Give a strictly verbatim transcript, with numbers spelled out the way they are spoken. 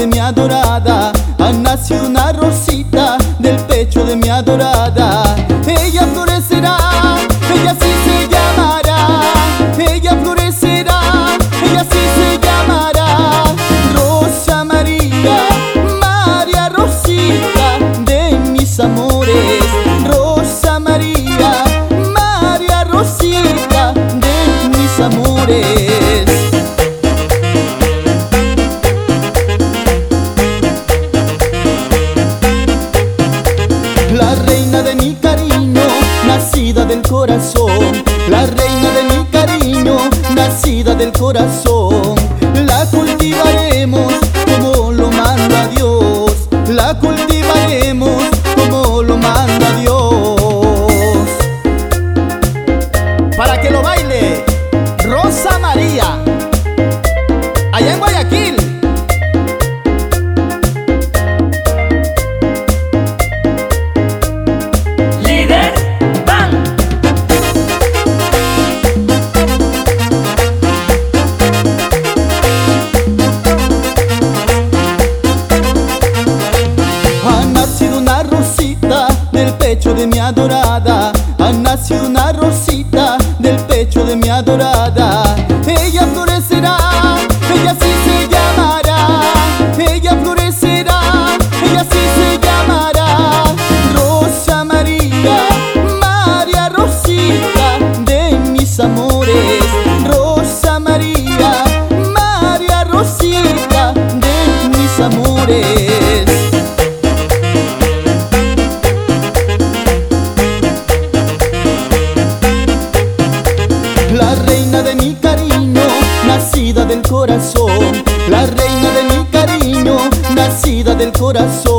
de mi adorada ha nacido una rosita del pecho de mi adorada. Ella florecerá, ella sí se llamará, ella florecerá, ella sí se llamará Rosa María, María Rosita de mis amores. Rosa María, María Rosita de mis amores. La reina de mi cariño, nacida del corazón. La reina de mi cariño, nacida del corazón. La cultivaremos como lo manda Dios. La cultivaremos como lo manda Dios. Para que lo baile Rosa María, allá en Guayaquil. Del pecho de mi adorada ha nacido una rosita del pecho de mi adorada. Ella florecerá, ella sí se llamará, ella florecerá, ella sí se llamará Rosa María, María Rosita de mis amores. Rosa María, María Rosita de mis amores. La reina de mi cariño, nacida del corazón. La reina de mi cariño, nacida del corazón.